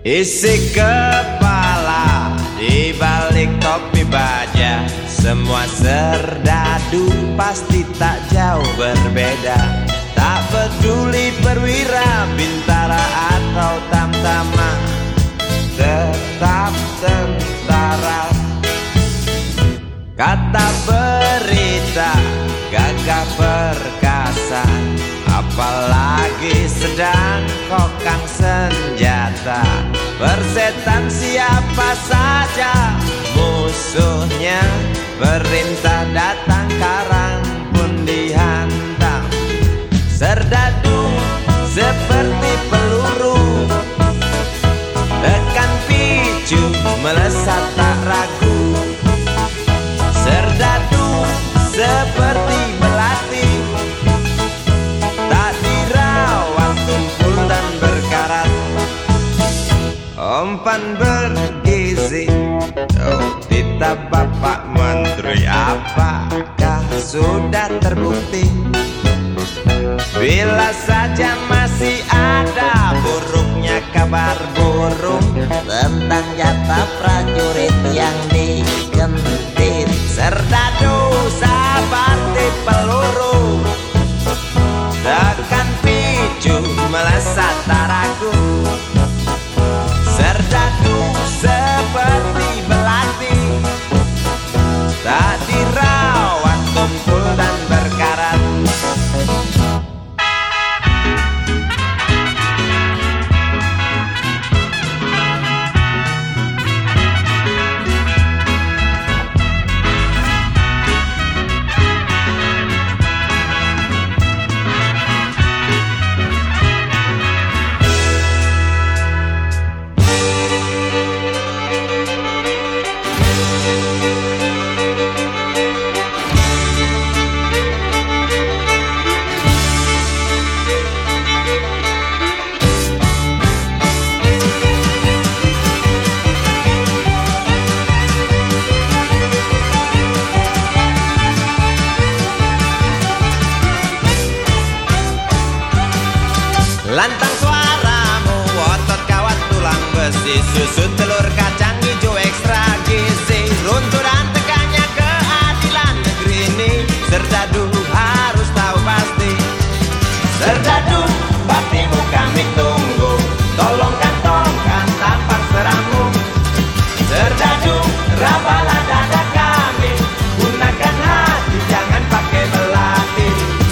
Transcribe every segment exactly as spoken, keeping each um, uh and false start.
Isi kepala di balik topi baja, semua serdadu pasti tak jauh berbeda. Tak peduli perwira, bintara atau tamtama, tetap tentara. Kata berita gagah perkasa, apalagi sedang kokang senjata. Persetan siapa saja musuhnya, perintah datang karang pun dihantam. Serdadu seperti peluru, tekan picu melesat tak ragu. Serdadu seperti belati, tak dirawat tumpul dan berkarat. Umpan bergizi, oh titah Bapak Menteri, apakah sudah terbukti? Bila saja masih ada buruknya kabar burung tentang jatah prajurit yang digentit. Serdadu seperti peluru, tekan picu melesat tak ragu. Serdadu seperti belati, tak dirawat tumpul dan berkarat. Lantang suaramu, otot kawat tulang besi, susu telur kacang hijau ekstra gizi. Runtuh dan tegaknya keadilan negeri ini, serdadu harus tahu pasti. Serdadu, baktimu kami tunggu, tolong kantongkan tampak seramu. Serdadu, rabalah dada kami, gunakan hati jangan pakai belati.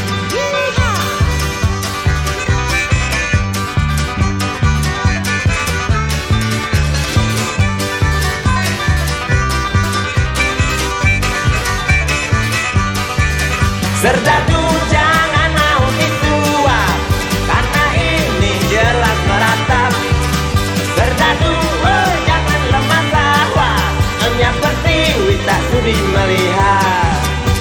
Serdadu jangan mau ditua, karena ini jelas meratap. Serdadu oh, jangan lemah tawa, hanya pertiwi tak sudi melihat.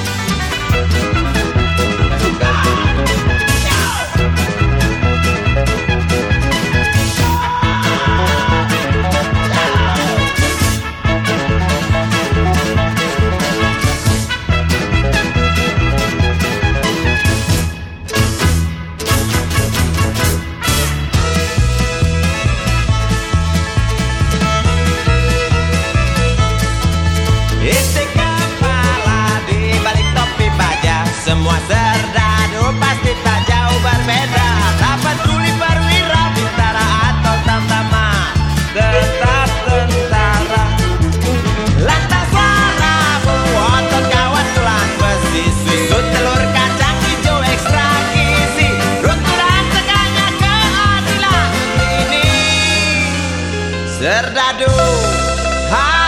Isi kepala di balik topi baja, semua serdadu pasti tak jauh berbeda. Tak peduli perwira, bintara atau tamtama, tetap tentara. Lantang suaramu, otot kawat tulang besi, susu telur kacang hijau ekstra gizi. Runtuh dan tegaknya keadilan ini, serdadu